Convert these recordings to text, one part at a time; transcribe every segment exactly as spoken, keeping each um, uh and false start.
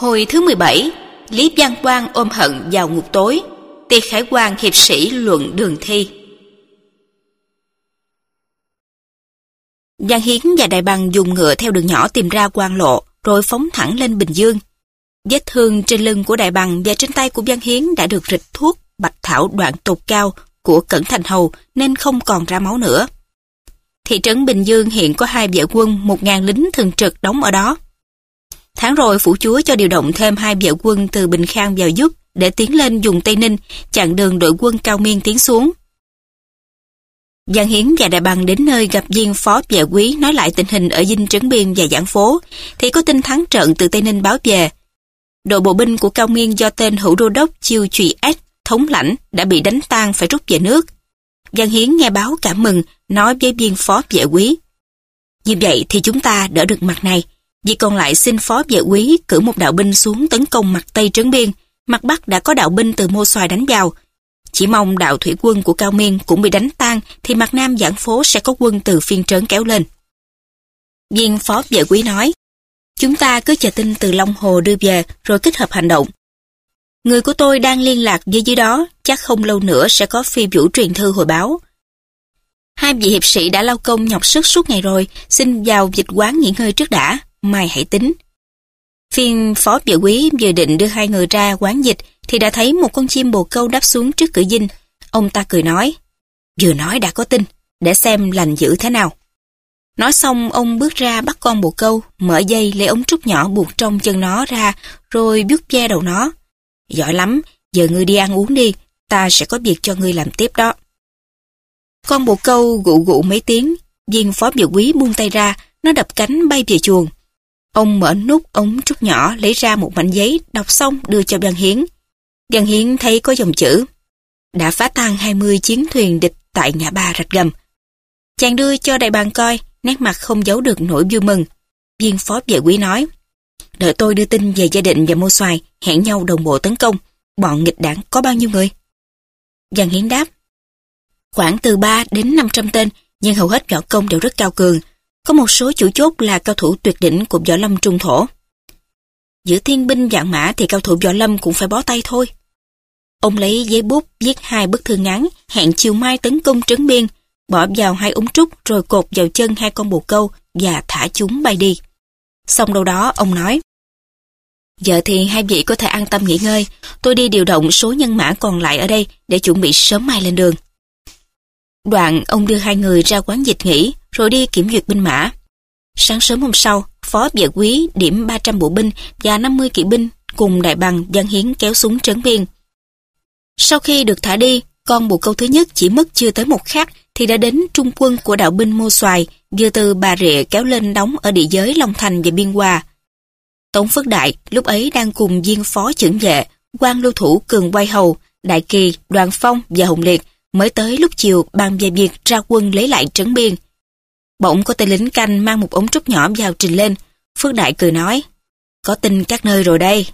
Hồi thứ mười bảy, Lý Văn Quang ôm hận vào ngục tối, tiệc khải hoàn hiệp sĩ luận đường thi. Văn Hiến và Đại Bằng dùng ngựa theo đường nhỏ tìm ra quan lộ, rồi phóng thẳng lên Bình Dương. Vết thương trên lưng của Đại Bằng và trên tay của Văn Hiến đã được rịch thuốc bạch thảo đoạn tột cao của Cẩn Thành Hầu nên không còn ra máu nữa. Thị trấn Bình Dương hiện có hai vệ quân, một ngàn lính thường trực đóng ở đó. Tháng rồi phủ chúa cho điều động thêm hai vệ quân từ Bình Khang vào giúp để tiến lên vùng Tây Ninh, chặn đường đội quân Cao Miên tiến xuống. Văn Hiến và Đại Bằng đến nơi gặp viên phó vệ quý nói lại tình hình ở Dinh Trấn Biên và Giảng Phố, thì có tin thắng trận từ Tây Ninh báo về. Đội bộ binh của Cao Miên do tên hữu đô đốc Chiêu Trụy Ách thống lãnh đã bị đánh tan phải rút về nước. Văn Hiến nghe báo cảm mừng, nói với viên phó vệ quý: như vậy thì chúng ta đỡ được mặt này, vì còn lại xin phó vệ quý cử một đạo binh xuống tấn công mặt Tây Trấn Biên. Mặt Bắc đã có đạo binh từ Mô Xoài đánh vào, chỉ mong đạo thủy quân của Cao Miên cũng bị đánh tan thì mặt Nam Giảng Phố sẽ có quân từ Phiên Trấn kéo lên. Viên phó vệ quý nói: chúng ta cứ chờ tin từ Long Hồ đưa về rồi kết hợp hành động. Người của tôi đang liên lạc với dưới đó, chắc không lâu nữa sẽ có phi vũ truyền thư hồi báo. Hai vị hiệp sĩ đã lao công nhọc sức suốt ngày rồi, xin vào dịch quán nghỉ ngơi trước đã, mai hãy tính. Viên phó vệ quý vừa định đưa hai người ra quán dịch thì đã thấy một con chim bồ câu đáp xuống trước cửa dinh. Ông ta cười nói: vừa nói đã có tin, để xem lành dữ thế nào. Nói xong ông bước ra bắt con bồ câu, mở dây lấy ống trúc nhỏ buộc trong chân nó ra, rồi vuốt ve đầu nó. Giỏi lắm, giờ ngươi đi ăn uống đi, ta sẽ có việc cho ngươi làm tiếp đó. Con bồ câu gụ gụ mấy tiếng, viên phó vệ quý buông tay ra, nó đập cánh bay về chuồng. Ông mở nút ống trúc nhỏ, lấy ra một mảnh giấy, đọc xong đưa cho Văn Hiến. Văn Hiến thấy có dòng chữ: đã phá tan hai mươi chiến thuyền địch tại ngã ba Rạch Gầm. Chàng đưa cho Đại Bàng coi, nét mặt không giấu được nỗi vui mừng. Viên phó vệ quý nói: đợi tôi đưa tin về Gia Định và Mô Xoài, hẹn nhau đồng bộ tấn công. Bọn nghịch đảng có bao nhiêu người? Văn Hiến đáp: khoảng từ ba đến năm trăm tên, nhưng hầu hết võ công đều rất cao cường. Có một số chủ chốt là cao thủ tuyệt đỉnh của võ lâm trung thổ. Giữa thiên binh vạn mã thì cao thủ võ lâm cũng phải bó tay thôi. Ông lấy giấy bút viết hai bức thư ngắn, hẹn chiều mai tấn công Trấn Biên, bỏ vào hai ống trúc rồi cột vào chân hai con bồ câu và thả chúng bay đi. Xong đâu đó ông nói: giờ thì hai vị có thể an tâm nghỉ ngơi, tôi đi điều động số nhân mã còn lại ở đây để chuẩn bị sớm mai lên đường. Đoạn ông đưa hai người ra quán dịch nghỉ, rồi đi kiểm duyệt binh mã. Sáng sớm hôm sau, phó vệ quý điểm ba trăm bộ binh và năm mươi kỵ binh cùng Đại Bằng, Văn Hiến kéo xuống Trấn Biên. Sau khi được thả đi, con bồ câu thứ nhất chỉ mất chưa tới một khắc thì đã đến trung quân của đạo binh Mô Xoài, vừa từ Bà Rịa kéo lên đóng ở địa giới Long Thành và Biên Hòa. Tống Phước Đại lúc ấy đang cùng viên phó chưởng vệ, quan lưu thủ Cường Quay Hầu, Đại Kỳ, Đoàn Phong và Hồng Liệt mới tới lúc chiều bàn về việc ra quân lấy lại Trấn Biên. Bỗng có tên lính canh mang một ống trúc nhỏ vào trình lên. Phước Đại cười nói: có tin các nơi rồi đây.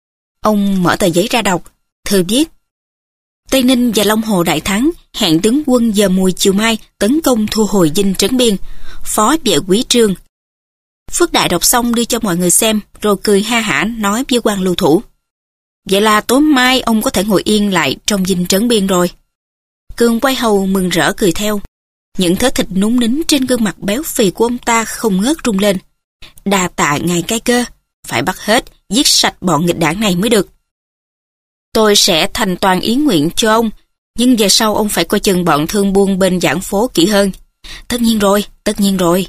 Ông mở tờ giấy ra đọc. Thư viết: Tây Ninh và Long Hồ đại thắng, hẹn tướng quân giờ mùi chiều mai tấn công thu hồi dinh Trấn Biên. Phó vệ quý Trương. Phước Đại đọc xong đưa cho mọi người xem, rồi cười ha hả nói với quan lưu thủ: vậy là tối mai ông có thể ngồi yên lại trong dinh Trấn Biên rồi. Cường Quay Hầu mừng rỡ cười theo. Những thớ thịt núng nính trên gương mặt béo phì của ông ta không ngớt rung lên. Đà tạ ngài cai cơ, phải bắt hết, giết sạch bọn nghịch đảng này mới được. Tôi sẽ thành toàn ý nguyện cho ông, nhưng về sau ông phải coi chừng bọn thương buôn bên Giảng Phố kỹ hơn. Tất nhiên rồi, tất nhiên rồi.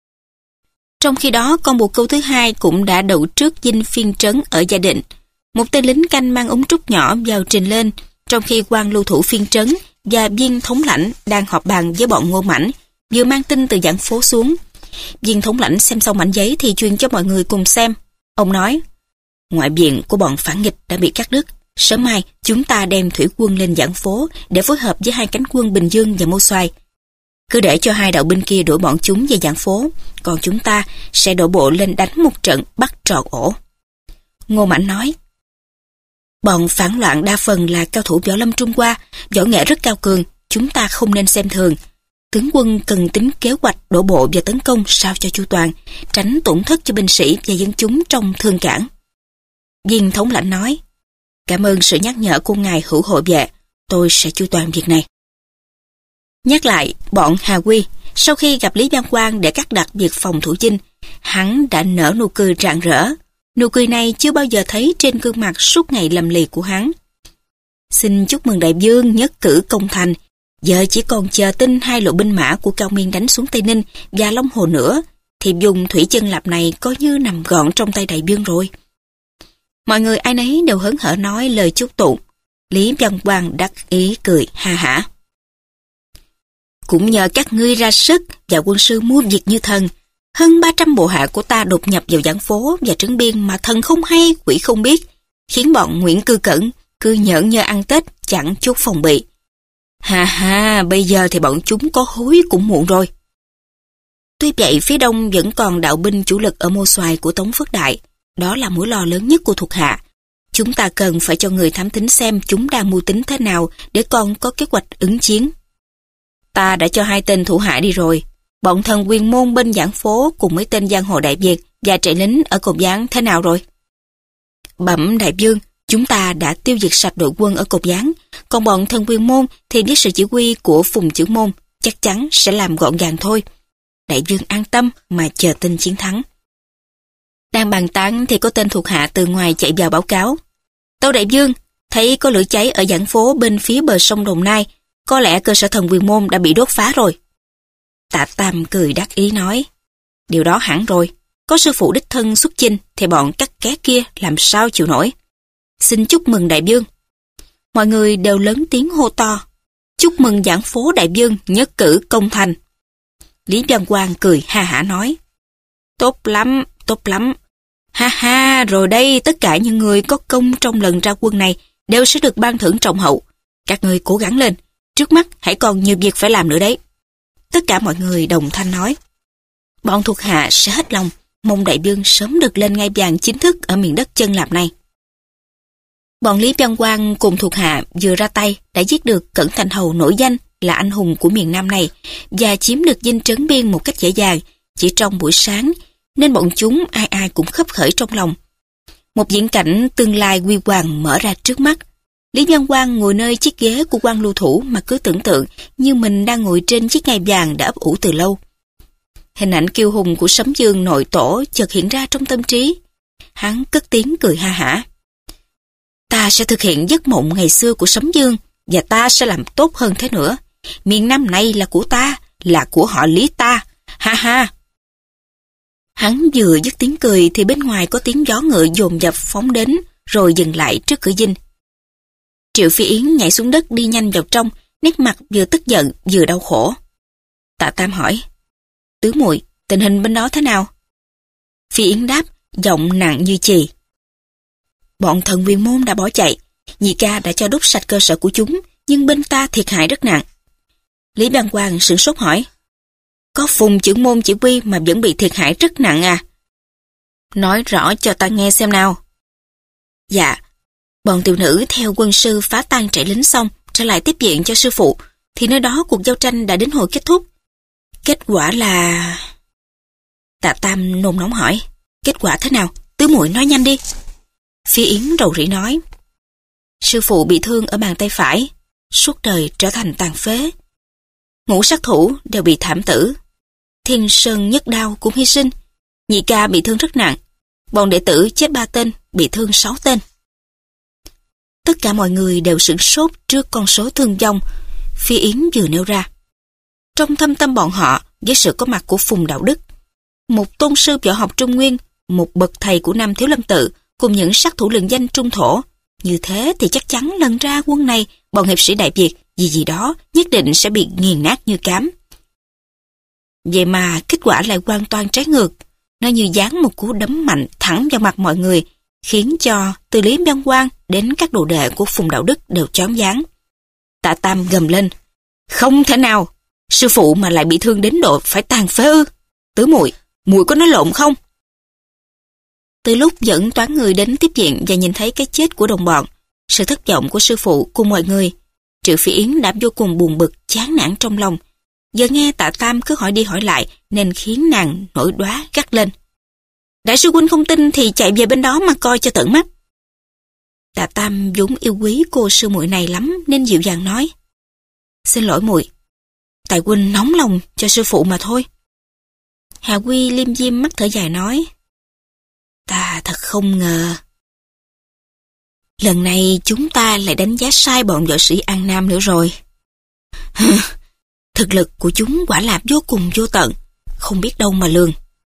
Trong khi đó, con bồ câu thứ hai cũng đã đậu trước dinh Phiên Trấn ở Gia Định. Một tên lính canh mang ống trúc nhỏ vào trình lên, trong khi quan lưu thủ Phiên Trấn và viên thống lãnh đang họp bàn với bọn Ngô Mãnh, vừa mang tin từ Giảng Phố xuống. Viên thống lãnh xem xong mảnh giấy thì truyền cho mọi người cùng xem. Ông nói: ngoại viện của bọn phản nghịch đã bị cắt đứt. Sớm mai chúng ta đem thủy quân lên Giảng Phố để phối hợp với hai cánh quân Bình Dương và Mô Xoài. Cứ để cho hai đạo binh kia đuổi bọn chúng về Giảng Phố, còn chúng ta sẽ đổ bộ lên đánh một trận bắt trọn ổ. Ngô Mãnh nói: bọn phản loạn đa phần là cao thủ võ lâm Trung Hoa, võ nghệ rất cao cường, chúng ta không nên xem thường. Tướng quân cần tính kế hoạch đổ bộ và tấn công sao cho chu toàn, tránh tổn thất cho binh sĩ và dân chúng trong thương cảng. Viên thống lãnh nói, cảm ơn sự nhắc nhở của ngài hữu hộ vệ, tôi sẽ chu toàn việc này. Nhắc lại, bọn Hà Quy, sau khi gặp Lý Văn Quang để cắt đặt việc phòng thủ dinh, hắn đã nở nụ cười rạng rỡ. Nụ cười này chưa bao giờ thấy trên gương mặt suốt ngày lầm lì của hắn. Xin chúc mừng đại vương nhất cử công thành, giờ chỉ còn chờ tin hai lộ binh mã của Cao Miên đánh xuống Tây Ninh và Long Hồ nữa, thì vùng Thủy Chân Lạp này coi như nằm gọn trong tay đại vương rồi. Mọi người ai nấy đều hớn hở nói lời chúc tụng. Lý Văn Quang đắc ý cười ha hả. Cũng nhờ các ngươi ra sức và quân sư mua việc như thần, hơn ba trăm bộ hạ của ta đột nhập vào giảng phố và trấn biên mà thần không hay quỷ không biết, khiến bọn Nguyễn Cư Cẩn cứ nhởn nhơ ăn Tết chẳng chút phòng bị. Ha ha, bây giờ thì bọn chúng có hối cũng muộn rồi. Tuy vậy phía đông vẫn còn đạo binh chủ lực ở Mô Xoài của Tống Phước Đại, đó là mối lo lớn nhất của thuộc hạ. Chúng ta cần phải cho người thám thính xem chúng đang mưu tính thế nào để còn có kế hoạch ứng chiến. Ta đã cho hai tên thủ hạ đi rồi. Bọn thần quyền môn bên giảng phố cùng mấy tên giang hồ Đại Việt và trại lính ở Cột Gián thế nào rồi? Bẩm đại vương, chúng ta đã tiêu diệt sạch đội quân ở Cột Gián, còn bọn thần quyền môn thì với sự chỉ huy của Phùng Chữ Môn chắc chắn sẽ làm gọn gàng thôi. Đại vương an tâm mà chờ tin chiến thắng. Đang bàn tán thì có tên thuộc hạ từ ngoài chạy vào báo cáo. Tâu đại vương, thấy có lửa cháy ở giảng phố bên phía bờ sông Đồng Nai, có lẽ cơ sở thần quyền môn đã bị đốt phá rồi. Tạ Tam cười đắc ý nói, điều đó hẳn rồi, có sư phụ đích thân xuất chinh thì bọn cắt ké kia làm sao chịu nổi. Xin chúc mừng đại vương. Mọi người đều lớn tiếng hô to, chúc mừng giảng phố đại vương nhất cử công thành. Lý Văn Quang cười ha hả nói, tốt lắm, tốt lắm. Ha ha, rồi đây tất cả những người có công trong lần ra quân này đều sẽ được ban thưởng trọng hậu. Các ngươi cố gắng lên, trước mắt hãy còn nhiều việc phải làm nữa đấy. Tất cả mọi người đồng thanh nói. Bọn thuộc hạ sẽ hết lòng, mong đại vương sớm được lên ngai vàng chính thức ở miền đất Chân Lạp này. Bọn Lý Văn Quang cùng thuộc hạ vừa ra tay đã giết được Cẩn Thành Hầu nổi danh là anh hùng của miền Nam này và chiếm được dinh trấn biên một cách dễ dàng chỉ trong buổi sáng, nên bọn chúng ai ai cũng khấp khởi trong lòng. Một viễn cảnh tương lai huy hoàng mở ra trước mắt. Lý Văn Quang ngồi nơi chiếc ghế của quan lưu thủ mà cứ tưởng tượng như mình đang ngồi trên chiếc ngai vàng đã ấp ủ từ lâu. Hình ảnh kiêu hùng của Sấm Dương nội tổ chợt hiện ra trong tâm trí. Hắn cất tiếng cười ha hả. Ta sẽ thực hiện giấc mộng ngày xưa của Sấm Dương và ta sẽ làm tốt hơn thế nữa. Miền Nam này là của ta, là của họ Lý ta. Ha ha. Hắn vừa dứt tiếng cười thì bên ngoài có tiếng gió ngựa dồn dập phóng đến rồi dừng lại trước cửa dinh. Triệu Phi Yến nhảy xuống đất đi nhanh vào trong, nét mặt vừa tức giận vừa đau khổ. Tạ Tam hỏi, tứ muội, tình hình bên đó thế nào? Phi Yến đáp, giọng nặng như chì. Bọn thần quyền môn đã bỏ chạy, nhị ca đã cho đốt sạch cơ sở của chúng, nhưng bên ta thiệt hại rất nặng. Lý Văn Quang sửng sốt hỏi, có Phùng Chữ Môn chỉ huy mà vẫn bị thiệt hại rất nặng à? Nói rõ cho ta nghe xem nào. Dạ, bọn tiểu nữ theo quân sư phá tan trại lính xong trở lại tiếp viện cho sư phụ, thì nơi đó cuộc giao tranh đã đến hồi kết thúc. Kết quả là... Tạ Tam nôn nóng hỏi, kết quả thế nào? Tứ muội nói nhanh đi. Phi Yến rầu rĩ nói, sư phụ bị thương ở bàn tay phải, suốt đời trở thành tàn phế. Ngũ sát thủ đều bị thảm tử. Thiên Sơn Nhất Đao cũng hy sinh. Nhị ca bị thương rất nặng. Bọn đệ tử chết ba tên, bị thương sáu tên. Tất cả mọi người đều sửng sốt trước con số thương vong Phi Yến vừa nêu ra. Trong thâm tâm bọn họ, với sự có mặt của Phùng Đạo Đức, một tôn sư võ học Trung Nguyên, một bậc thầy của Nam Thiếu Lâm Tự, cùng những sát thủ lừng danh Trung Thổ, như thế thì chắc chắn lần ra quân này, bọn hiệp sĩ Đại Việt gì gì đó nhất định sẽ bị nghiền nát như cám. Vậy mà kết quả lại hoàn toàn trái ngược. Nó như giáng một cú đấm mạnh thẳng vào mặt mọi người, khiến cho từ Lý Văn Quang đến các đồ đệ của Phùng Đạo Đức đều choáng váng. Tạ Tam gầm lên, không thể nào, sư phụ mà lại bị thương đến độ phải tàn phế ư? Tứ muội, muội có nói lộn không? Từ lúc dẫn toán người đến tiếp viện và nhìn thấy cái chết của đồng bọn, sự thất vọng của sư phụ cùng mọi người, Triệu Phi Yến đã vô cùng buồn bực, chán nản trong lòng. Giờ nghe Tạ Tam cứ hỏi đi hỏi lại nên khiến nàng nổi đoá gắt lên. Đại sư huynh không tin thì chạy về bên đó mà coi cho tận mắt. Tạ Tam vốn yêu quý cô sư muội này lắm nên dịu dàng nói. Xin lỗi muội, tại huynh nóng lòng cho sư phụ mà thôi. Hà Quy liêm diêm mắt thở dài nói. Ta thật không ngờ. Lần này chúng ta lại đánh giá sai bọn võ sĩ An Nam nữa rồi. Thực lực của chúng quả là vô cùng vô tận, không biết đâu mà lường.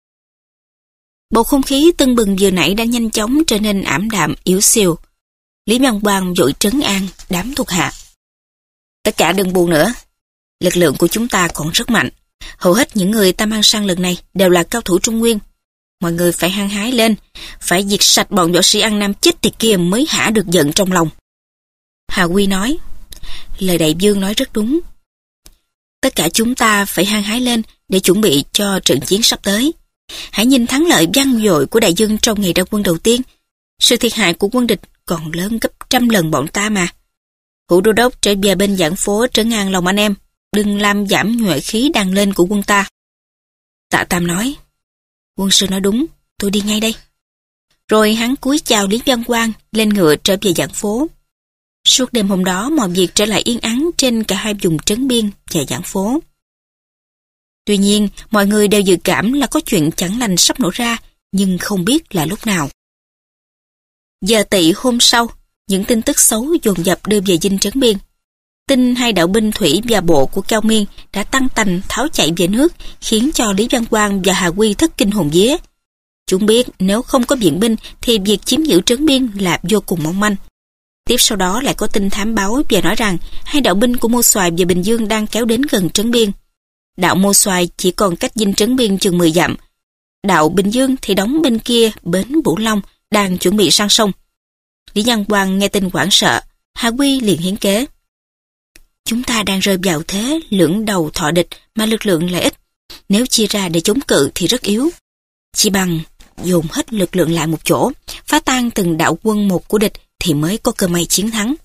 Bầu không khí tưng bừng vừa nãy đã nhanh chóng trở nên ảm đạm yếu xìu. Lý Văn Quang vội trấn an đám thuộc hạ. Tất cả đừng buồn nữa. Lực lượng của chúng ta còn rất mạnh. Hầu hết những người ta mang sang lần này đều là cao thủ Trung Nguyên. Mọi người phải hăng hái lên, phải diệt sạch bọn võ sĩ An Nam chết tiệt kia mới hả được giận trong lòng. Hà Quy nói, lời đại vương nói rất đúng. Tất cả chúng ta phải hăng hái lên để chuẩn bị cho trận chiến sắp tới. Hãy nhìn thắng lợi vang dội của đại vương trong ngày ra quân đầu tiên. Sự thiệt hại của quân địch còn lớn gấp trăm lần bọn ta mà. Hữu đô đốc trở về bên giảng phố trấn an lòng anh em, đừng làm giảm nhuệ khí đang lên của quân ta. Tạ Tam nói, quân sư nói đúng, tôi đi ngay đây. Rồi hắn cúi chào Lý Văn Quang, lên ngựa trở về giảng phố. Suốt đêm hôm đó mọi việc trở lại yên ắng trên cả hai vùng trấn biên và giảng phố. Tuy nhiên, mọi người đều dự cảm là có chuyện chẳng lành sắp nổ ra, nhưng không biết là lúc nào. Giờ tỵ hôm sau, những tin tức xấu dồn dập đưa về dinh trấn biên. Tin hai đạo binh thủy và bộ của Cao Miên đã tăng tành tháo chạy về nước, khiến cho Lý Văn Quang và Hà Quy thất kinh hồn vía. Chúng biết nếu không có viện binh thì việc chiếm giữ trấn biên là vô cùng mong manh. Tiếp sau đó lại có tin thám báo và nói rằng hai đạo binh của Mô Soài và Bình Dương đang kéo đến gần trấn biên. Đạo Mô Soài chỉ còn cách dinh trấn biên chừng mười dặm. Đạo Bình Dương thì đóng bên kia bến Bửu Long, đang chuẩn bị sang sông. Lý Văn Quang nghe tin hoảng sợ, Hà Quy liền hiến kế. Chúng ta đang rơi vào thế lưỡng đầu thọ địch mà lực lượng lại ít. Nếu chia ra để chống cự thì rất yếu. Chỉ bằng dồn hết lực lượng lại một chỗ, phá tan từng đạo quân một của địch thì mới có cơ may chiến thắng.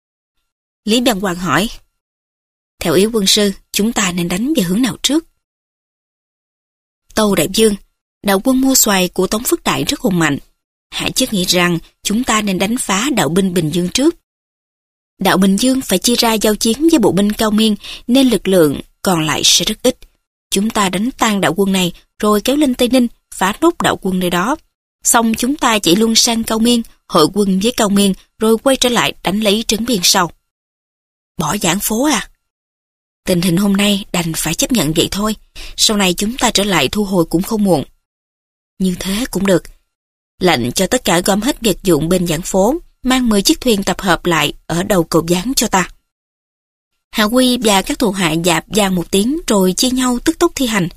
Lý Văn Quang hỏi, theo ý quân sư, chúng ta nên đánh về hướng nào trước? Tâu đại vương, đạo quân Mua Xoài của Tống Phước Đại rất hùng mạnh. Hạ chức nghĩ rằng chúng ta nên đánh phá đạo binh Bình Dương trước. Đạo Bình Dương phải chia ra giao chiến với bộ binh Cao Miên nên lực lượng còn lại sẽ rất ít. Chúng ta đánh tan đạo quân này rồi kéo lên Tây Ninh, phá nốt đạo quân nơi đó. Xong chúng ta chạy luôn sang Cao Miên, hội quân với Cao Miên rồi quay trở lại đánh lấy trấn biên sau. Bỏ giảng phố à? Tình hình hôm nay đành phải chấp nhận vậy thôi. Sau này chúng ta trở lại thu hồi cũng không muộn. Như thế cũng được. Lệnh cho tất cả gom hết vật dụng bên giảng phố, mang mười chiếc thuyền tập hợp lại ở đầu cầu gián cho ta. Hạ Quy và các thuộc hạ dạp vang một tiếng rồi chia nhau tức tốc thi hành.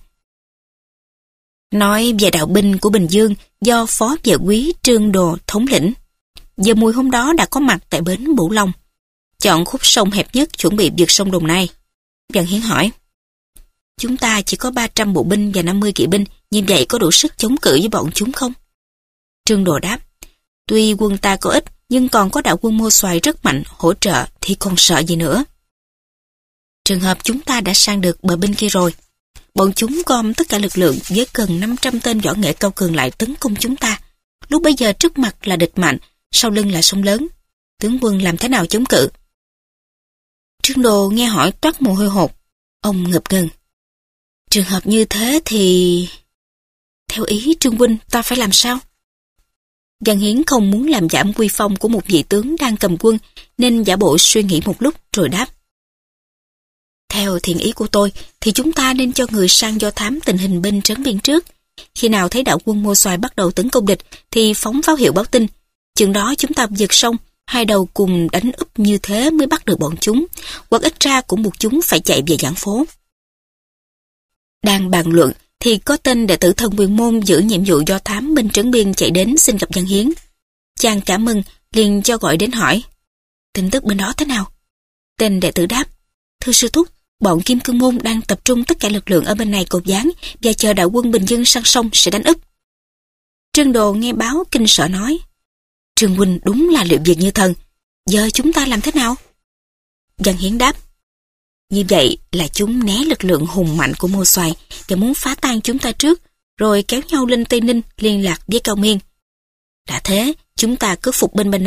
Nói về đạo binh của Bình Dương do phó vệ quý Trương Đồ thống lĩnh. Giờ mùi hôm đó đã có mặt tại bến Bửu Long, chọn khúc sông hẹp nhất chuẩn bị vượt sông Đồng Nai. Văn Hiến hỏi, chúng ta chỉ có ba trăm bộ binh và năm mươi kỵ binh, như vậy có đủ sức chống cự với bọn chúng không? Trương Đồ đáp, tuy quân ta có ít, nhưng còn có đạo quân Mô Soài rất mạnh hỗ trợ thì còn sợ gì nữa. Trường hợp chúng ta đã sang được bờ bên kia rồi. Bọn chúng gom tất cả lực lượng với gần năm trăm tên võ nghệ cao cường lại tấn công chúng ta. Lúc bây giờ trước mặt là địch mạnh, sau lưng là sông lớn. Tướng quân làm thế nào chống cự? Trương Đồ nghe hỏi toát mồ hôi hột. Ông ngập ngừng. Trường hợp như thế thì... Theo ý Trương huynh ta phải làm sao? Văn Hiến không muốn làm giảm uy phong của một vị tướng đang cầm quân nên giả bộ suy nghĩ một lúc rồi đáp. Theo thiện ý của tôi thì chúng ta nên cho người sang do thám tình hình bên trấn biên trước. Khi nào thấy đạo quân Mô Soài bắt đầu tấn công địch thì phóng pháo hiệu báo tin. Chừng đó chúng ta vượt sông, hai đầu cùng đánh úp như thế mới bắt được bọn chúng, hoặc ít ra cũng buộc chúng phải chạy về giảng phố. Đang bàn luận thì có tên đệ tử Thần Quyền Môn giữ nhiệm vụ do thám bên trấn biên chạy đến xin gặp Văn Hiến. Chàng cảm ơn liền cho gọi đến hỏi, tin tức bên đó thế nào? Tên đệ tử đáp, thưa sư thúc, bọn Kim Cương Môn đang tập trung tất cả lực lượng ở bên này cột gián và chờ đạo quân Bình Dương sang sông sẽ đánh úp. Trương Đồ nghe báo kinh sợ nói, Trương huynh đúng là liệu việc như thần, giờ chúng ta làm thế nào? Văn Hiến đáp, như vậy là chúng né lực lượng hùng mạnh của Mô Soài và muốn phá tan chúng ta trước, rồi kéo nhau lên Tây Ninh liên lạc với Cao Miên. Đã thế, chúng ta cứ phục bên bên này,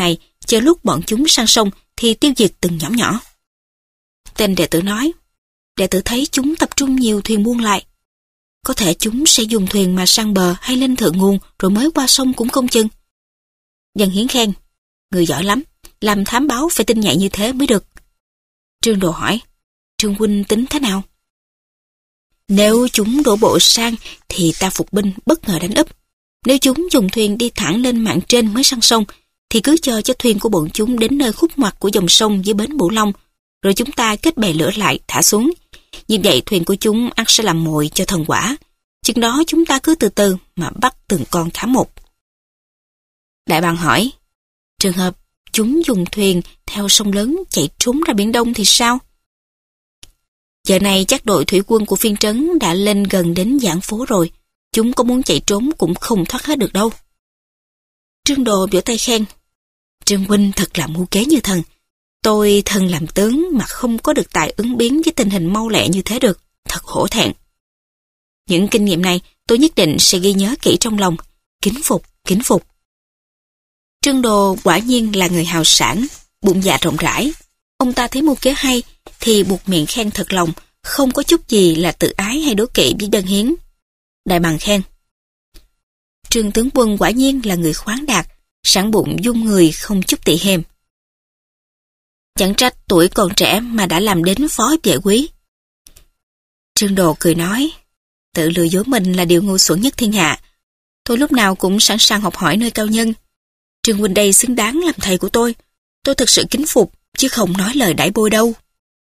chờ lúc bọn chúng sang sông thì tiêu diệt từng nhóm nhỏ. Tên đệ tử nói, đệ tử thấy chúng tập trung nhiều thuyền buôn lại. Có thể chúng sẽ dùng thuyền mà sang bờ hay lên thượng nguồn rồi mới qua sông cũng không chừng. Dân Hiến khen, người giỏi lắm, làm thám báo phải tin nhạy như thế mới được. Trương Đồ hỏi, Trương huynh tính thế nào? Nếu chúng đổ bộ sang thì ta phục binh bất ngờ đánh úp. Nếu chúng dùng thuyền đi thẳng lên mạn trên mới sang sông thì cứ chờ cho thuyền của bọn chúng đến nơi khúc ngoặt của dòng sông dưới bến Bửu Long, rồi chúng ta kết bè lửa lại thả xuống. Như vậy thuyền của chúng ắt sẽ làm mồi cho thần quả. Chừng đó chúng ta cứ từ từ mà bắt từng con cá một. Đại bàng hỏi, trường hợp chúng dùng thuyền theo sông lớn chạy trốn ra Biển Đông thì sao? Giờ này chắc đội thủy quân của phiên trấn đã lên gần đến Giảng Phố rồi. Chúng có muốn chạy trốn cũng không thoát hết được đâu. Trương Đồ vỗ tay khen, Trương huynh thật là mưu kế như thần. Tôi thân làm tướng mà không có được tài ứng biến với tình hình mau lẹ như thế được. Thật hổ thẹn. Những kinh nghiệm này tôi nhất định sẽ ghi nhớ kỹ trong lòng. Kính phục, kính phục. Trương Đồ quả nhiên là người hào sảng, bụng dạ rộng rãi. Ông ta thấy mưu kế hay thì buộc miệng khen thật lòng, không có chút gì là tự ái hay đố kỵ với Dân Hiến. Đại bàng khen, Trương tướng quân quả nhiên là người khoáng đạt, sẵn bụng dung người không chút tị hềm. Chẳng trách tuổi còn trẻ mà đã làm đến phó vệ quý. Trương Đồ cười nói, tự lừa dối mình là điều ngu xuẩn nhất thiên hạ. Tôi lúc nào cũng sẵn sàng học hỏi nơi cao nhân. Trương huynh đây xứng đáng làm thầy của tôi. Tôi thật sự kính phục, chứ không nói lời đãi bôi đâu.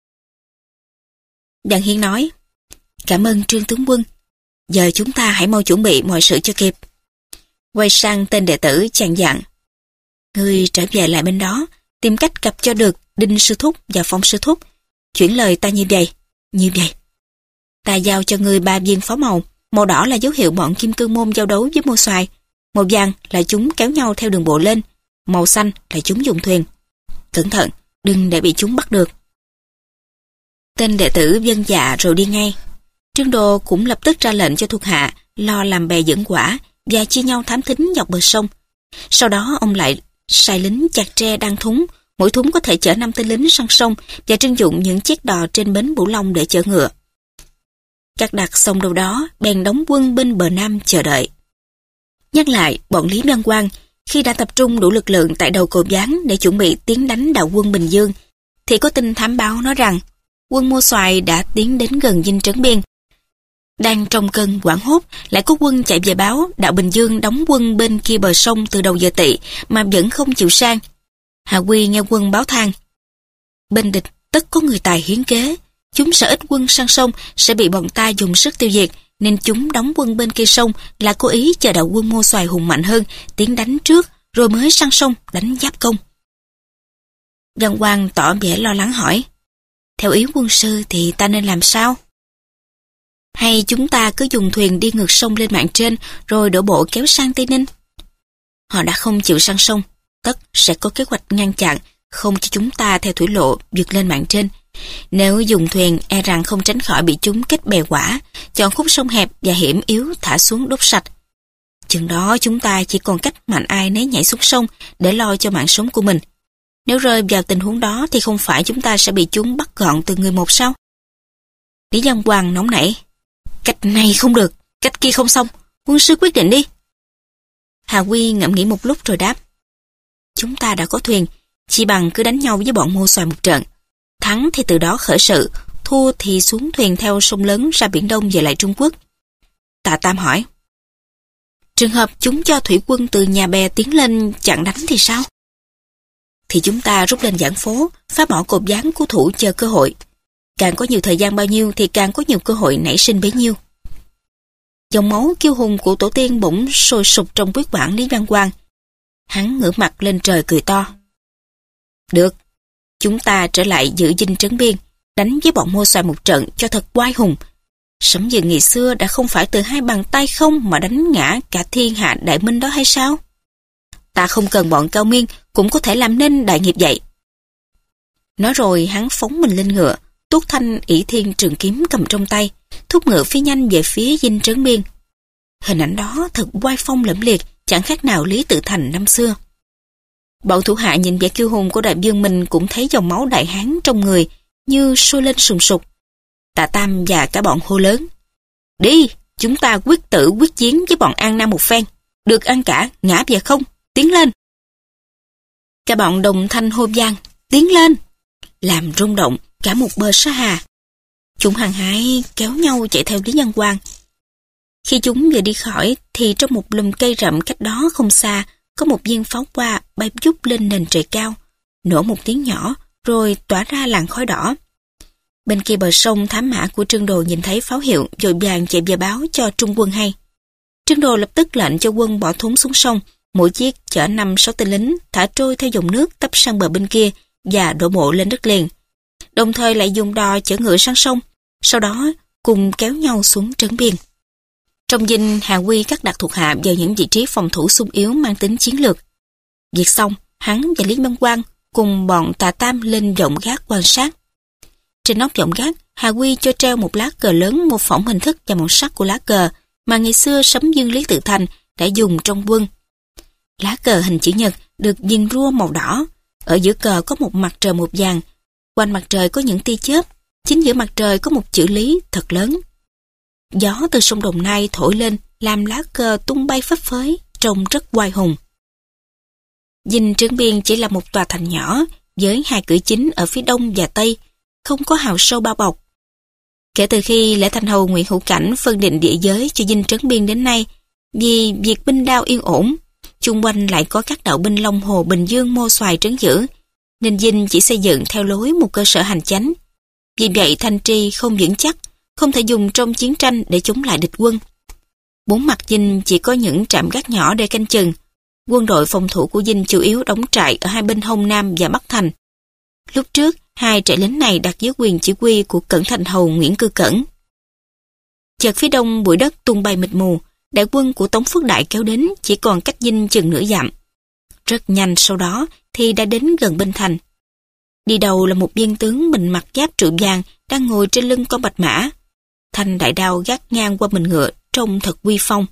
Đặng Hiến nói, cảm ơn Trương tướng quân. Giờ chúng ta hãy mau chuẩn bị mọi sự cho kịp. Quay sang tên đệ tử chàng dặn, ngươi trở về lại bên đó, tìm cách gặp cho được Đinh sư thúc và Phong sư thúc. Chuyển lời ta như vậy, như vậy. Ta giao cho ngươi ba viên pháo màu. Màu đỏ là dấu hiệu bọn Kim Cương Môn giao đấu với Mô Xoài. Màu vàng là chúng kéo nhau theo đường bộ lên. Màu xanh là chúng dùng thuyền. Cẩn thận, đừng để bị chúng bắt được. Tên đệ tử vâng dạ rồi đi ngay. Trương Đồ cũng lập tức ra lệnh cho thuộc hạ lo làm bè dẫn quả và chia nhau thám thính dọc bờ sông. Sau đó ông lại sai lính chặt tre đăng thúng, mỗi thúng có thể chở năm tên lính sang sông và trưng dụng những chiếc đò trên bến Bửu Long để chở ngựa. Các đặt xong đâu đó, bèn đóng quân bên bờ nam chờ đợi. Nhắc lại, bọn Lý Văn Quang khi đã tập trung đủ lực lượng tại đầu Cột Gián để chuẩn bị tiến đánh đạo quân Bình Dương, thì có tin thám báo nói rằng quân Mô Xoài đã tiến đến gần dinh trấn biên. Đang trong cơn hoảng hốt, lại có quân chạy về báo đạo Bình Dương đóng quân bên kia bờ sông từ đầu giờ tỵ mà vẫn không chịu sang. Hà Quy nghe quân báo than, bên địch tất có người tài hiến kế, chúng sợ ít quân sang sông sẽ bị bọn ta dùng sức tiêu diệt, nên chúng đóng quân bên kia sông là cố ý chờ đạo quân Mô Xoài hùng mạnh hơn tiến đánh trước rồi mới sang sông đánh giáp công. Văn Quang tỏ vẻ lo lắng hỏi, theo ý quân sư thì ta nên làm sao? Hay chúng ta cứ dùng thuyền đi ngược sông lên mạn trên rồi đổ bộ kéo sang Tây Ninh? Họ đã không chịu sang sông, tất sẽ có kế hoạch ngăn chặn, không cho chúng ta theo thủy lộ vượt lên mạn trên. Nếu dùng thuyền e rằng không tránh khỏi bị chúng kết bè quả, chọn khúc sông hẹp và hiểm yếu thả xuống đốt sạch. Chừng đó chúng ta chỉ còn cách mạnh ai nấy nhảy xuống sông để lo cho mạng sống của mình. Nếu rơi vào tình huống đó thì không phải chúng ta sẽ bị chúng bắt gọn từ người một sao? Lý Văn Quang nóng nảy, cách này không được, cách kia không xong, quân sư quyết định đi. Hà Quy ngẫm nghĩ một lúc rồi đáp, chúng ta đã có thuyền, chỉ bằng cứ đánh nhau với bọn Mô Xoài một trận. Thắng thì từ đó khởi sự, thua thì xuống thuyền theo sông lớn ra Biển Đông về lại Trung Quốc. Tạ Tam hỏi, trường hợp chúng cho thủy quân từ nhà bè tiến lên chặn đánh thì sao? Thì chúng ta rút lên Giảng Phố, phá bỏ Cột Gián của thủ chờ cơ hội. Càng có nhiều thời gian bao nhiêu thì càng có nhiều cơ hội nảy sinh bấy nhiêu. Dòng máu kiêu hùng của tổ tiên bỗng sôi sục trong quyết quản Lý Văn Quang. Hắn ngửa mặt lên trời cười to. Được, chúng ta trở lại giữ dinh trấn biên, đánh với bọn Mô Xoài một trận cho thật oai hùng. Sấm dừa ngày xưa đã không phải từ hai bàn tay không mà đánh ngã cả thiên hạ đại minh đó hay sao? Ta không cần bọn Cao Miên cũng có thể làm nên đại nghiệp vậy. Nói rồi hắn phóng mình lên ngựa, tuốt thanh ỷ thiên trường kiếm cầm trong tay, thúc ngựa phi nhanh về phía dinh trấn biên. Hình ảnh đó thật oai phong lẫm liệt, chẳng khác nào Lý Tự Thành năm xưa. Bọn thủ hạ nhìn vẻ kiêu hùng của đại vương mình cũng thấy dòng máu đại hán trong người như sôi lên sùng sục. Tạ Tam và cả bọn hô lớn: Đi, chúng ta quyết tử quyết chiến với bọn An Nam một phen. Được ăn cả, ngã về không, tiến lên. Cả bọn đồng thanh hô vang: Tiến lên! Làm rung động cả một bờ Sa Hà. Chúng hăng hái kéo nhau chạy theo Lý Văn Quang. Khi chúng vừa đi khỏi thì trong một lùm cây rậm cách đó không xa có một viên pháo hoa bay vút lên nền trời cao, nổ một tiếng nhỏ rồi tỏa ra làn khói đỏ. Bên kia bờ sông, thám mã của Trương Đồ nhìn thấy pháo hiệu vội vàng chạy về báo cho Trung quân hay. Trương Đồ lập tức lệnh cho quân bỏ thúng xuống sông, mỗi chiếc chở năm sáu tên lính thả trôi theo dòng nước tấp sang bờ bên kia và đổ bộ lên đất liền. Đồng thời lại dùng đò chở ngựa sang sông, sau đó cùng kéo nhau xuống trấn biên. Trong dinh, Hà Huy cắt đặt thuộc hạ vào những vị trí phòng thủ xung yếu mang tính chiến lược. Việc xong, hắn và Lý Văn Quang cùng bọn Tạ Tam lên vọng gác quan sát. Trên nóc vọng gác, Hà Huy cho treo một lá cờ lớn mô phỏng hình thức và màu sắc của lá cờ mà ngày xưa Sấm Dương Lý Tự Thành đã dùng trong quân. Lá cờ hình chữ nhật được viền rua màu đỏ, ở giữa cờ có một mặt trời một vàng, quanh mặt trời có những tia chớp, chính giữa mặt trời có một chữ Lý thật lớn. Gió từ sông Đồng Nai thổi lên làm lá cờ tung bay phấp phới, trông rất oai hùng. Dinh Trấn Biên chỉ là một tòa thành nhỏ với hai cửa chính ở phía đông và tây, không có hào sâu bao bọc. Kể từ khi Lễ Thành Hầu Nguyễn Hữu Cảnh phân định địa giới cho dinh Trấn Biên đến nay, vì việc binh đao yên ổn, chung quanh lại có các đạo binh Long Hồ, Bình Dương, Mô Xoài trấn giữ, nên dinh chỉ xây dựng theo lối một cơ sở hành chánh. Vì vậy thanh tri không vững chắc, không thể dùng trong chiến tranh để chống lại địch quân. Bốn mặt dinh chỉ có những trạm gác nhỏ để canh chừng. Quân đội phòng thủ của dinh chủ yếu đóng trại ở hai bên Hông Nam và Bắc Thành. Lúc trước, hai trại lính này đặt dưới quyền chỉ huy của Cẩn Thành Hầu Nguyễn Cư Cẩn. Chợt phía đông bụi đất tung bay mịt mù, đại quân của Tống Phước Đại kéo đến chỉ còn cách dinh chừng nửa dặm. Rất nhanh sau đó thì đã đến gần bên thành. Đi đầu là một viên tướng mình mặc giáp trụ vàng đang ngồi trên lưng con bạch mã. Thanh đại đao gác ngang qua mình ngựa trông thật uy phong.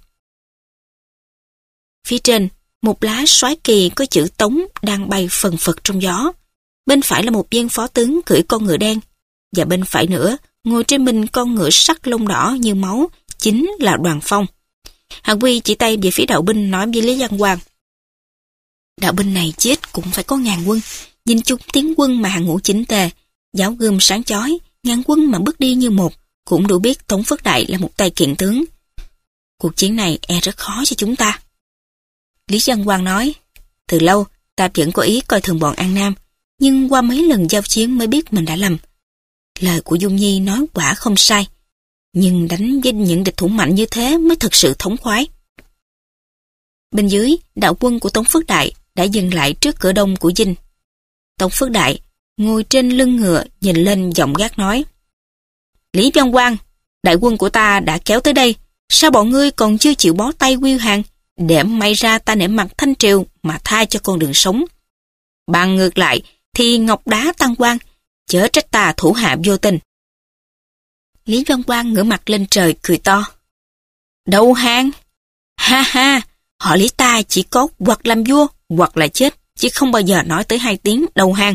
Phía trên, một lá soái kỳ có chữ Tống đang bay phần phật trong gió. Bên phải là một viên phó tướng cưỡi con ngựa đen, và bên phải nữa, ngồi trên mình con ngựa sắt lông đỏ như máu, chính là Đoàn Phong. Hạ Quy chỉ tay về phía đạo binh nói với Lý Văn Quang: Đạo binh này chết cũng phải có ngàn quân, nhìn chúng tiến quân mà hàng ngũ chỉnh tề, giáo gươm sáng chói, ngàn quân mà bước đi như một, cũng đủ biết Tống Phước Đại là một tay kiện tướng. Cuộc chiến này e rất khó cho chúng ta. Lý Văn Quang nói: Từ lâu, ta vẫn có ý coi thường bọn An Nam, nhưng qua mấy lần giao chiến mới biết mình đã lầm. Lời của Dung Nhi nói quả không sai, nhưng đánh với những địch thủ mạnh như thế mới thực sự thống khoái. Bên dưới, đạo quân của Tống Phước Đại đã dừng lại trước cửa đông của dinh. Tống Phước Đại ngồi trên lưng ngựa nhìn lên giọng gác nói: Lý Văn Quang, đại quân của ta đã kéo tới đây, sao bọn ngươi còn chưa chịu bó tay quy hàng, để may ra ta nể mặt Thanh Triều mà tha cho con đường sống. Bằng ngược lại thì ngọc đá tăng quan, chớ trách ta thủ hạ vô tình. Lý Văn Quang ngửa mặt lên trời cười to: Đầu hàng? Ha ha, họ Lý ta chỉ có hoặc làm vua hoặc là chết, chứ không bao giờ nói tới hai tiếng đầu hàng.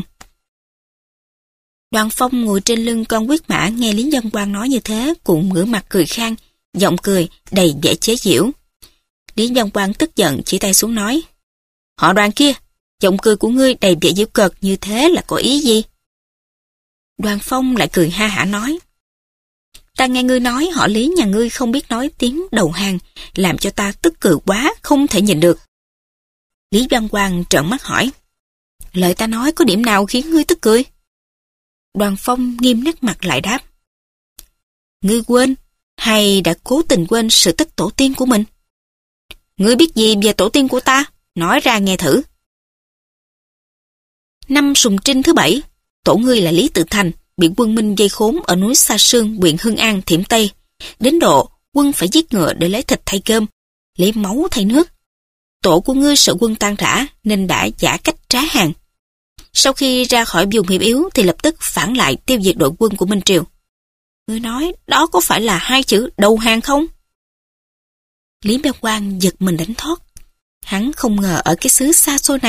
Đoàn Phong ngồi trên lưng con quyết mã nghe Lý Văn Quang nói như thế cũng ngửa mặt cười khang, giọng cười đầy vẻ chế giễu. Lý Văn Quang tức giận chỉ tay xuống nói: Họ Đoàn kia, giọng cười của ngươi đầy vẻ giễu cợt như thế là có ý gì? Đoàn Phong lại cười ha hả nói: Ta nghe ngươi nói họ Lý nhà ngươi không biết nói tiếng đầu hàng, làm cho ta tức cười quá, không thể nhìn được. Lý Văn Quang trợn mắt hỏi: Lời ta nói có điểm nào khiến ngươi tức cười? Đoàn Phong nghiêm nét mặt lại đáp: Ngươi quên, hay đã cố tình quên sự tích tổ tiên của mình? Ngươi biết gì về tổ tiên của ta? Nói ra nghe thử. Năm Sùng Trinh thứ bảy, tổ ngươi là Lý Tự Thành bị quân Minh vây khốn ở núi Sa Sương, huyện Hưng An, Thiểm Tây. Đến độ quân phải giết ngựa để lấy thịt thay cơm, lấy máu thay nước. Tổ của ngươi sợ quân tan rã nên đã giả cách trá hàng. Sau khi ra khỏi vùng hiểm yếu thì lập tức phản lại tiêu diệt đội quân của Minh Triều. Ngươi nói đó có phải là hai chữ đầu hàng không? Lý Văn Quang giật mình đánh thót. Hắn không ngờ ở cái xứ xa xôi này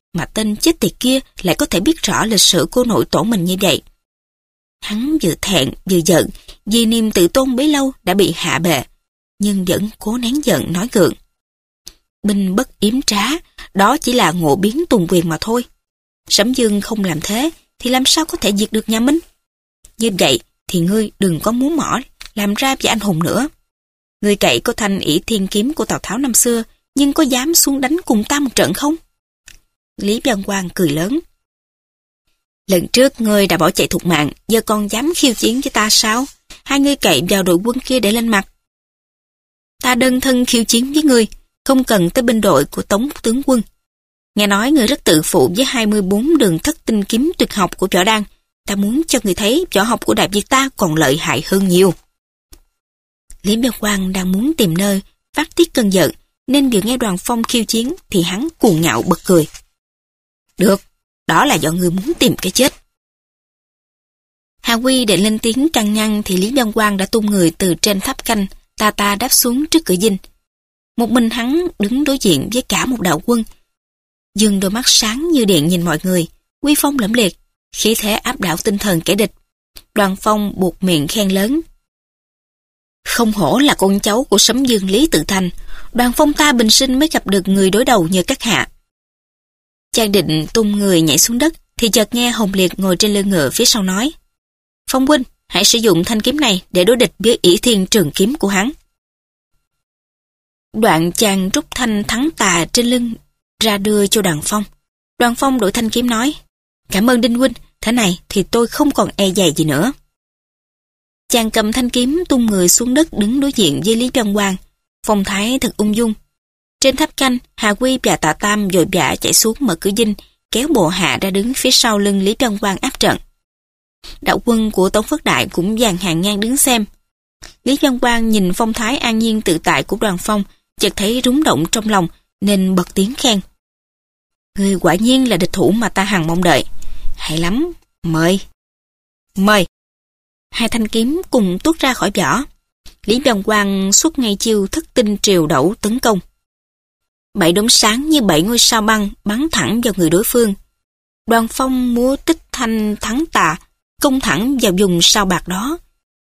mà tên chết tiệt kia lại có thể biết rõ lịch sử của nội tổ mình như vậy. Hắn vừa thẹn vừa giận vì niềm tự tôn bấy lâu đã bị hạ bệ, nhưng vẫn cố nén giận nói gượng. Binh bất yếm trá, đó chỉ là ngộ biến tùng quyền mà thôi. Sấm Dương không làm thế thì làm sao có thể diệt được nhà Minh? Như vậy thì ngươi đừng có múa mỏ làm ra về anh hùng nữa. Ngươi cậy có thanh ỷ thiên kiếm của Tào Tháo năm xưa, nhưng có dám xuống đánh cùng ta một trận không? Lý Văn Quang cười lớn. Lần trước ngươi đã bỏ chạy thục mạng, giờ còn dám khiêu chiến với ta sao? Hai ngươi cậy vào đội quân kia để lên mặt. Ta đơn thân khiêu chiến với ngươi, không cần tới binh đội của Tống tướng quân. Nghe nói ngươi rất tự phụ với hai mươi bốn đường thất tinh kiếm tuyệt học của Võ Đăng. Ta muốn cho ngươi thấy võ học của Đại Việt ta còn lợi hại hơn nhiều. Lý Văn Quang đang muốn tìm nơi phát tiết cơn giận, nên vừa nghe Đoàn Phong khiêu chiến thì hắn cuồng ngạo bật cười. Được, đó là do ngươi muốn tìm cái chết. Hà Quy định lên tiếng can ngăn thì Lý Văn Quang đã tung người từ trên tháp canh, ta ta đáp xuống trước cửa dinh. Một mình hắn đứng đối diện với cả một đạo quân. Dương đôi mắt sáng như điện nhìn mọi người, uy phong lẫm liệt, khí thế áp đảo tinh thần kẻ địch. Đoàn Phong buột miệng khen lớn. Không hổ là con cháu của Sấm Dương Lý Tự Thành, Đoàn Phong ta bình sinh mới gặp được người đối đầu như các hạ. Chàng định tung người nhảy xuống đất thì chợt nghe Hồng Liệt ngồi trên lưng ngựa phía sau nói. Phong huynh, hãy sử dụng thanh kiếm này để đối địch với ỷ thiên trường kiếm của hắn. Đoạn chàng rút thanh thắng tà trên lưng ra đưa cho Đoàn Phong. Đoàn Phong đổi thanh kiếm nói. Cảm ơn Đinh huynh, thế này thì tôi không còn e dè gì nữa. Chàng cầm thanh kiếm tung người xuống đất đứng đối diện với Lý Văn Quang, phong thái thật ung dung. Trên tháp canh, Hà Quy và Tạ Tam vội vã chạy xuống mở cửa dinh, kéo bộ hạ ra đứng phía sau lưng Lý Văn Quang áp trận. Đạo quân của Tống Phước Đại cũng dàn hàng ngang đứng xem. Lý Văn Quang nhìn phong thái an nhiên tự tại của Đoàn Phong, chợt thấy rúng động trong lòng nên bật tiếng khen. Ngươi quả nhiên là địch thủ mà ta hằng mong đợi. Hay lắm, mời. Mời. Hai thanh kiếm cùng tuốt ra khỏi vỏ. Lý Văn Quang xuất ngay chiêu thất tinh triều đẩu tấn công. Bảy đốm sáng như bảy ngôi sao băng bắn thẳng vào người đối phương. Đoàn Phong múa tích thanh thắng tà, công thẳng vào vùng sao bạc đó.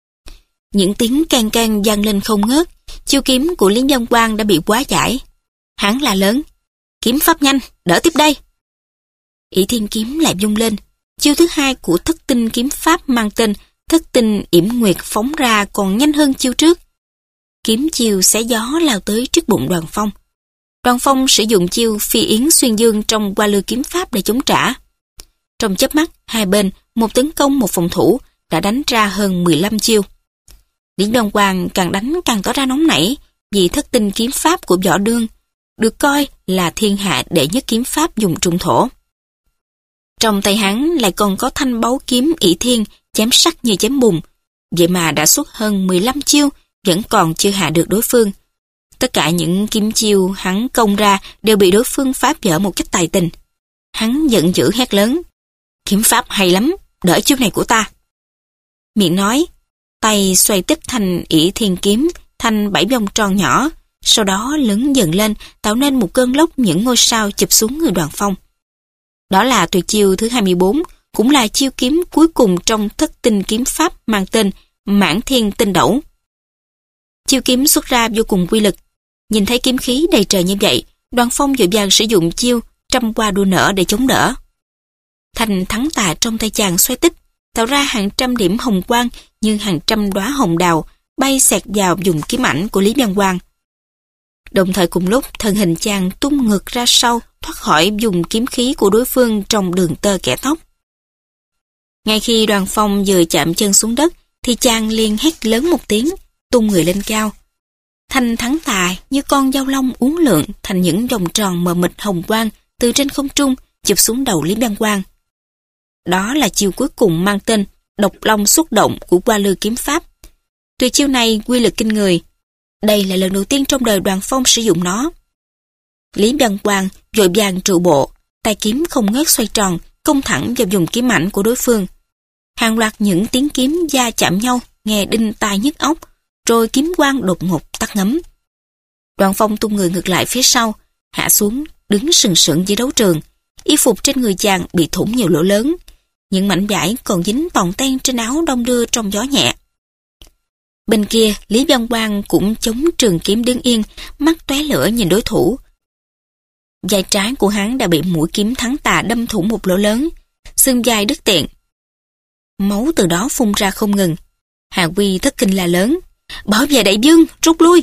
Những tiếng can can vang lên không ngớt, chiêu kiếm của Lý Văn Quang đã bị quá giải. Hắn la lớn, kiếm pháp nhanh, đỡ tiếp đây. ỷ thiên kiếm lại vung lên, chiêu thứ hai của thất tinh kiếm pháp mang tên thất tinh yểm nguyệt phóng ra còn nhanh hơn chiêu trước. Kiếm chiêu xé gió lao tới trước bụng Đoàn Phong. Đoàn Phong sử dụng chiêu phi yến xuyên dương trong qua lư kiếm pháp để chống trả. Trong chớp mắt, hai bên, một tấn công một phòng thủ, đã đánh ra hơn mười lăm chiêu. Lý Văn Quang càng đánh càng tỏ ra nóng nảy, vì thất tinh kiếm pháp của Võ Đương được coi là thiên hạ đệ nhất kiếm pháp dùng trung thổ. Trong tay hắn lại còn có thanh báu kiếm ỷ thiên chém sắc như chém bùn, vậy mà đã xuất hơn mười lăm chiêu vẫn còn chưa hạ được đối phương. Tất cả những kiếm chiêu hắn công ra đều bị đối phương phá vỡ một cách tài tình. Hắn giận dữ hét lớn, kiếm pháp hay lắm, đỡ chiêu này của ta. Miệng nói, tay xoay tích thành ỷ thiên kiếm, thành bảy vòng tròn nhỏ, sau đó lớn dần lên tạo nên một cơn lốc những ngôi sao chụp xuống người Đoàn Phong. Đó là tuyệt chiêu thứ hai mươi bốn, cũng là chiêu kiếm cuối cùng trong thất tinh kiếm pháp mang tên Mãn Thiên Tinh Đẩu. Chiêu kiếm xuất ra vô cùng quy lực. Nhìn thấy kiếm khí đầy trời như vậy, Đoàn Phong vội vàng sử dụng chiêu trăm qua đua nở để chống đỡ. Thành thắng tà trong tay chàng xoay tích, tạo ra hàng trăm điểm hồng quang như hàng trăm đóa hồng đào bay xẹt vào vùng kiếm ảnh của Lý Văn Quang. Đồng thời cùng lúc, thân hình chàng tung ngược ra sau, thoát khỏi vùng kiếm khí của đối phương trong đường tơ kẻ tóc. Ngay khi Đoàn Phong vừa chạm chân xuống đất, thì chàng liền hét lớn một tiếng, tung người lên cao. Thanh thắng tà như con dao long uốn lượn thành những vòng tròn mờ mịt hồng quang từ trên không trung chụp xuống đầu Lý Văn Quang. Đó là chiêu cuối cùng mang tên Độc Long Xuất Động của Qua Lư kiếm pháp. Tuyệt chiêu này quy lực kinh người. Đây là lần đầu tiên trong đời Đoàn Phong sử dụng nó. Lý Văn Quang vội vàng trụ bộ, tay kiếm không ngớt xoay tròn, công thẳng vào vùng kiếm ảnh của đối phương. Hàng loạt những tiếng kiếm va chạm nhau, nghe đinh tai nhức óc, rồi kiếm quang đột ngột tắt ngấm. Đoàn Phong tung người ngược lại phía sau, hạ xuống, đứng sừng sững dưới đấu trường. y phục trên người chàng bị thủng nhiều lỗ lớn. Những mảnh vải còn dính tòn ten trên áo đong đưa trong gió nhẹ. Bên kia, Lý Văn Quang cũng chống trường kiếm đứng yên, mắt tóe lửa nhìn đối thủ. Vai trái của hắn đã bị mũi kiếm thắng tà đâm thủng một lỗ lớn, xương vai đứt tiện. Máu từ đó phun ra không ngừng. Hà Quy thất kinh la lớn: "Bỏ về đại vương, rút lui!"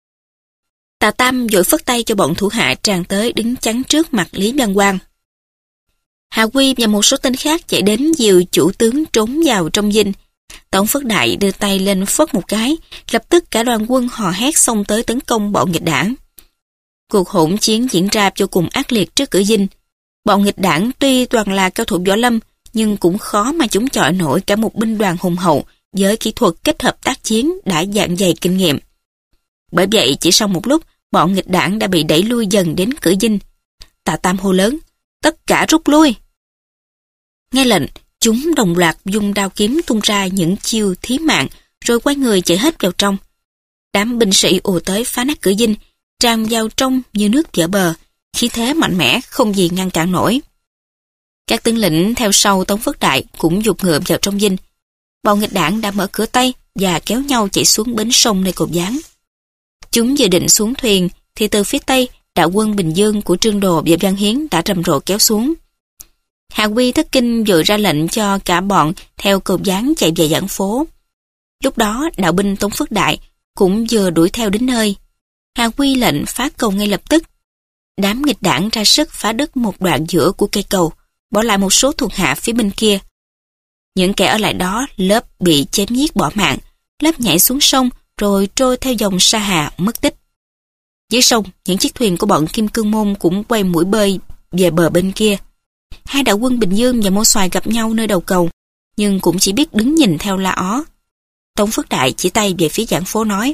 Tà Tam vội phất tay cho bọn thủ hạ tràn tới đứng chắn trước mặt Lý Văn Quang. Hà Quy và một số tên khác chạy đến dìu chủ tướng trốn vào trong dinh. Tống Phước Đại đưa tay lên phất một cái, lập tức cả đoàn quân hò hét xông tới tấn công bọn nghịch đảng. Cuộc hỗn chiến diễn ra vô cùng ác liệt trước cửa dinh. Bọn nghịch đảng tuy toàn là cao thủ võ lâm, nhưng cũng khó mà chống chọi nổi cả một binh đoàn hùng hậu với kỹ thuật kết hợp tác chiến đã dạn dày kinh nghiệm. Bởi vậy chỉ sau một lúc, bọn nghịch đảng đã bị đẩy lui dần đến cửa dinh. Tà Tam hô lớn: "Tất cả rút lui!" Nghe lệnh, chúng đồng loạt dùng đao kiếm tung ra những chiêu thí mạng, rồi quay người chạy hết vào trong. Đám binh sĩ ùa tới phá nát cửa dinh, tràn vào trong như nước vỡ bờ, khí thế mạnh mẽ không gì ngăn cản nổi. Các tướng lĩnh theo sau Tống Phước Đại cũng giục ngựa vào trong dinh. Bọn nghịch đảng đã mở cửa Tây và kéo nhau chạy xuống bến sông nơi cột gián. Chúng vừa định xuống thuyền thì từ phía Tây, đạo quân Bình Dương của Trương Đồ và Văn Hiến đã rầm rộ kéo xuống. Hà Quy thất kinh vội ra lệnh cho cả bọn theo cột gián chạy về giảng phố. Lúc đó đạo binh Tống Phước Đại cũng vừa đuổi theo đến nơi. Hà Quy lệnh phá cầu ngay lập tức. Đám nghịch đảng ra sức phá đứt một đoạn giữa của cây cầu, bỏ lại một số thuộc hạ phía bên kia. Những kẻ ở lại đó, lớp bị chém giết bỏ mạng, lớp nhảy xuống sông rồi trôi theo dòng Sa Hà mất tích. Dưới sông, những chiếc thuyền của bọn Kim Cương Môn cũng quay mũi bơi về bờ bên kia. Hai đạo quân Bình Dương và Mô Soài gặp nhau nơi đầu cầu, nhưng cũng chỉ biết đứng nhìn theo la ó. Tống Phước Đại chỉ tay về phía giảng phố nói: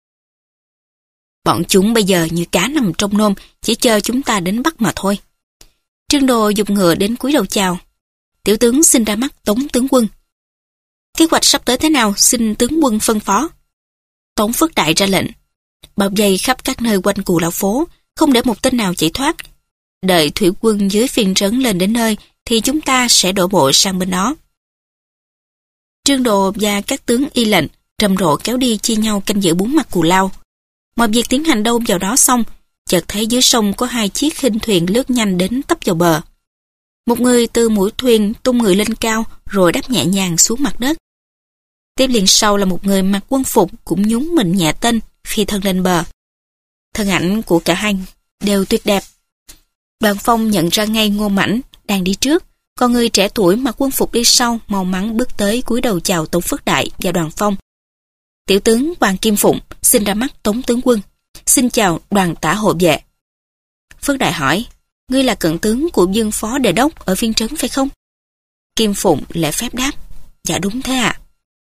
"Bọn chúng bây giờ như cá nằm trong nôm, chỉ chờ chúng ta đến bắt mà thôi." Trương Đồ giục ngựa đến cúi đầu chào: "Tiểu tướng xin ra mắt Tống tướng quân." "Kế hoạch sắp tới thế nào, xin tướng quân phân phó." Tống Phước Đại ra lệnh: "Bao vây khắp các nơi quanh Cù Lao Phố, không để một tên nào chạy thoát. Đợi thủy quân dưới phiên trấn lên đến nơi thì chúng ta sẽ đổ bộ sang bên đó." Trương Đồ và các tướng y lệnh rầm rộ kéo đi chia nhau canh giữ bốn mặt Cù Lao. Mọi việc tiến hành đâu vào đó xong, chợt thấy dưới sông có hai chiếc khinh thuyền lướt nhanh đến tấp vào bờ. Một người từ mũi thuyền tung người lên cao rồi đáp nhẹ nhàng xuống mặt đất. Tiếp liền sau là một người mặc quân phục cũng nhún mình nhẹ tên phi thân lên bờ. Thân ảnh của cả hai đều tuyệt đẹp. Đoàn Phong nhận ra ngay Ngô Mãnh đang đi trước, còn người trẻ tuổi mặc quân phục đi sau mau mắn bước tới cúi đầu chào Tống Phước Đại và Đoàn Phong. "Tiểu tướng Hoàng Kim Phụng xin ra mắt Tống tướng quân. Xin chào đoàn tả hộ vệ." Phước Đại hỏi: "Ngươi là cận tướng của Dương phó đề đốc ở phiên trấn phải không?" Kim Phụng lễ phép đáp: "Dạ đúng thế ạ."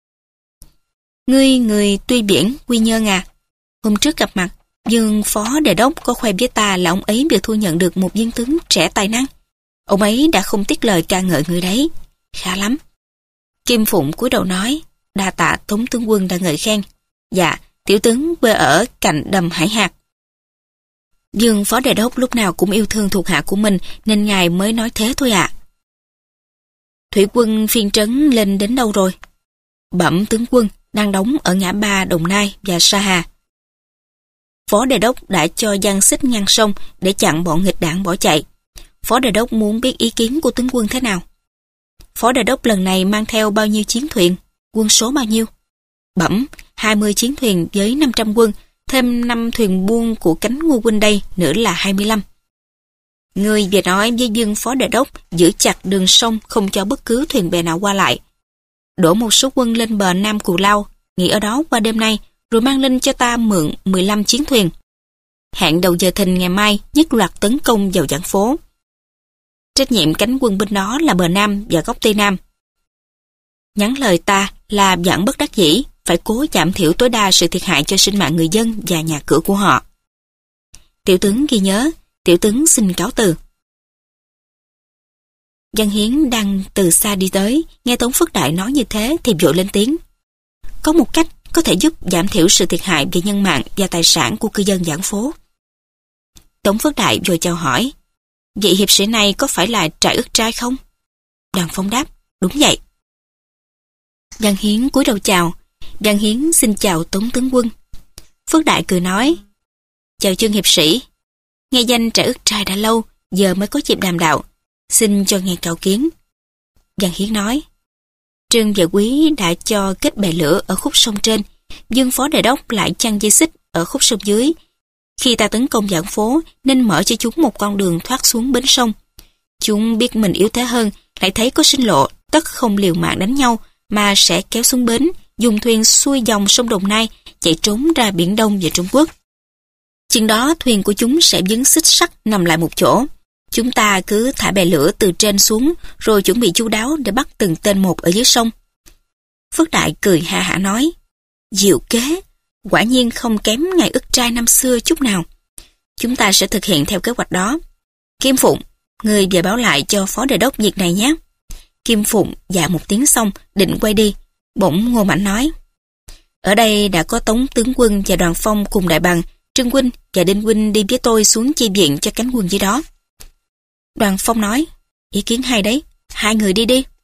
"Ngươi người Tuy Biển, Quy Nhơn à? Hôm trước gặp mặt, Dương phó đề đốc có khoe với ta là ông ấy vừa thu nhận được một viên tướng trẻ tài năng. Ông ấy đã không tiếc lời ca ngợi người đấy. Khá lắm." Kim Phụng cúi đầu nói: "Đa tạ Tống tướng quân đã ngợi khen. Dạ, tiểu tướng quê ở cạnh đầm Hải Hạc." Dương phó đề đốc lúc nào cũng yêu thương thuộc hạ của mình nên ngài mới nói thế thôi ạ. "Thủy quân phiên trấn lên đến đâu rồi?" "Bẩm tướng quân, đang đóng ở ngã ba Đồng Nai và Sa Hà." Phó đề đốc đã cho giăng xích ngăn sông để chặn bọn nghịch đảng bỏ chạy. Phó đề đốc muốn biết ý kiến của tướng quân thế nào. Phó đề đốc lần này mang theo bao nhiêu chiến thuyền, quân số bao nhiêu? Bẩm, hai mươi chiến thuyền với năm trăm quân, thêm năm thuyền buôn của cánh Ngô huynh đây, nữa là hai mươi lăm. Người về nói với Dương phó đề đốc giữ chặt đường sông không cho bất cứ thuyền bè nào qua lại. Đổ một số quân lên bờ Nam Cù Lao, nghỉ ở đó qua đêm nay, rồi mang lên cho ta mượn mười lăm chiến thuyền. Hẹn đầu giờ thìn ngày mai nhất loạt tấn công vào giảng phố. Trách nhiệm cánh quân bên đó là bờ Nam và góc Tây Nam. Nhắn lời ta là vẫn bất đắc dĩ, phải cố giảm thiểu tối đa sự thiệt hại cho sinh mạng người dân và nhà cửa của họ. Tiểu tướng ghi nhớ, tiểu tướng xin cáo từ. Văn Hiến đang từ xa đi tới, nghe Tống Phước Đại nói như thế thì vội lên tiếng. Có một cách có thể giúp giảm thiểu sự thiệt hại về nhân mạng và tài sản của cư dân giảng phố. Tống Phước Đại vội chào hỏi. Vậy hiệp sĩ này có phải là Trại Ức Trai không? Đoàn Phong đáp, đúng vậy. Văn Hiến cúi đầu chào. Văn Hiến xin chào Tống tướng quân. Phước Đại cười nói, chào Trương hiệp sĩ. Nghe danh Trại Ức Trai đã lâu, giờ mới có dịp đàm đạo. Xin cho nghe cầu kiến. Văn Hiến nói, Trương và Quý đã cho kết bè lửa ở khúc sông trên, Dương phó đề đốc lại chăn dây xích ở khúc sông dưới. Khi ta tấn công giảng phố nên mở cho chúng một con đường thoát xuống bến sông. Chúng biết mình yếu thế hơn, lại thấy có sinh lộ, tất không liều mạng đánh nhau mà sẽ kéo xuống bến, dùng thuyền xuôi dòng sông Đồng Nai chạy trốn ra Biển Đông và Trung Quốc. Chừng đó thuyền của chúng sẽ dứng xích sắt nằm lại một chỗ. Chúng ta cứ thả bè lửa từ trên xuống rồi chuẩn bị chu đáo để bắt từng tên một ở dưới sông. Phước Đại cười ha hả nói, diệu kế, quả nhiên không kém ngày Ức Trai năm xưa chút nào. Chúng ta sẽ thực hiện theo kế hoạch đó. Kim Phụng, người về báo lại cho phó đề đốc việc này nhé. Kim Phụng dạ một tiếng xong định quay đi, bỗng Ngô Mãnh nói, ở đây đã có Tống tướng quân và Đoàn Phong cùng Đại Bằng, Trương huynh và Đinh huynh đi với tôi xuống chi viện cho cánh quân dưới đó. Đoàn Phong nói, ý kiến hay đấy, hai người đi đi.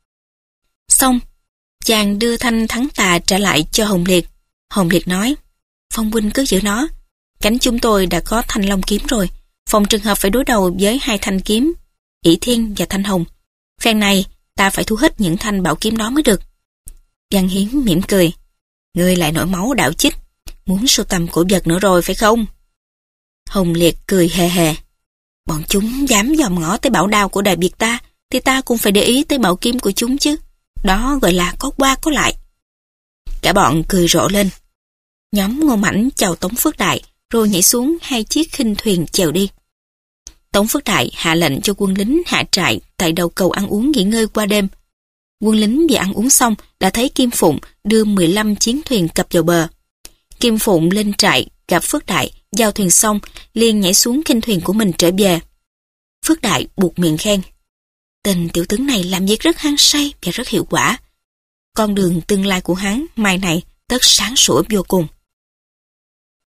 Xong, chàng đưa thanh thắng tà trả lại cho Hồng Liệt. Hồng Liệt nói, Phong huynh cứ giữ nó, cánh chúng tôi đã có thanh long kiếm rồi, phòng trường hợp phải đối đầu với hai thanh kiếm, ỷ thiên và thanh hồng. Phen này ta phải thu hết những thanh bảo kiếm đó mới được. Văn Hiến mỉm cười, ngươi lại nổi máu đạo chích, muốn sưu tầm cổ vật nữa rồi phải không? Hồng Liệt cười hề hề, bọn chúng dám dòm ngó tới bảo đao của Đại Việt ta, thì ta cũng phải để ý tới bảo kiếm của chúng chứ. Đó gọi là có qua có lại. Cả bọn cười rộ lên. Nhóm Ngô Mãnh chào Tống Phước Đại, rồi nhảy xuống hai chiếc khinh thuyền chèo đi. Tống Phước Đại hạ lệnh cho quân lính hạ trại tại đầu cầu ăn uống nghỉ ngơi qua đêm. Quân lính vừa ăn uống xong đã thấy Kim Phụng đưa mười lăm chiến thuyền cập vào bờ. Kim Phụng lên trại gặp Phước Đại, giao thuyền xong liền nhảy xuống khinh thuyền của mình trở về. Phước Đại buột miệng khen, tên tiểu tướng này làm việc rất hăng say và rất hiệu quả. Con đường tương lai của hắn mai này tất sáng sủa vô cùng.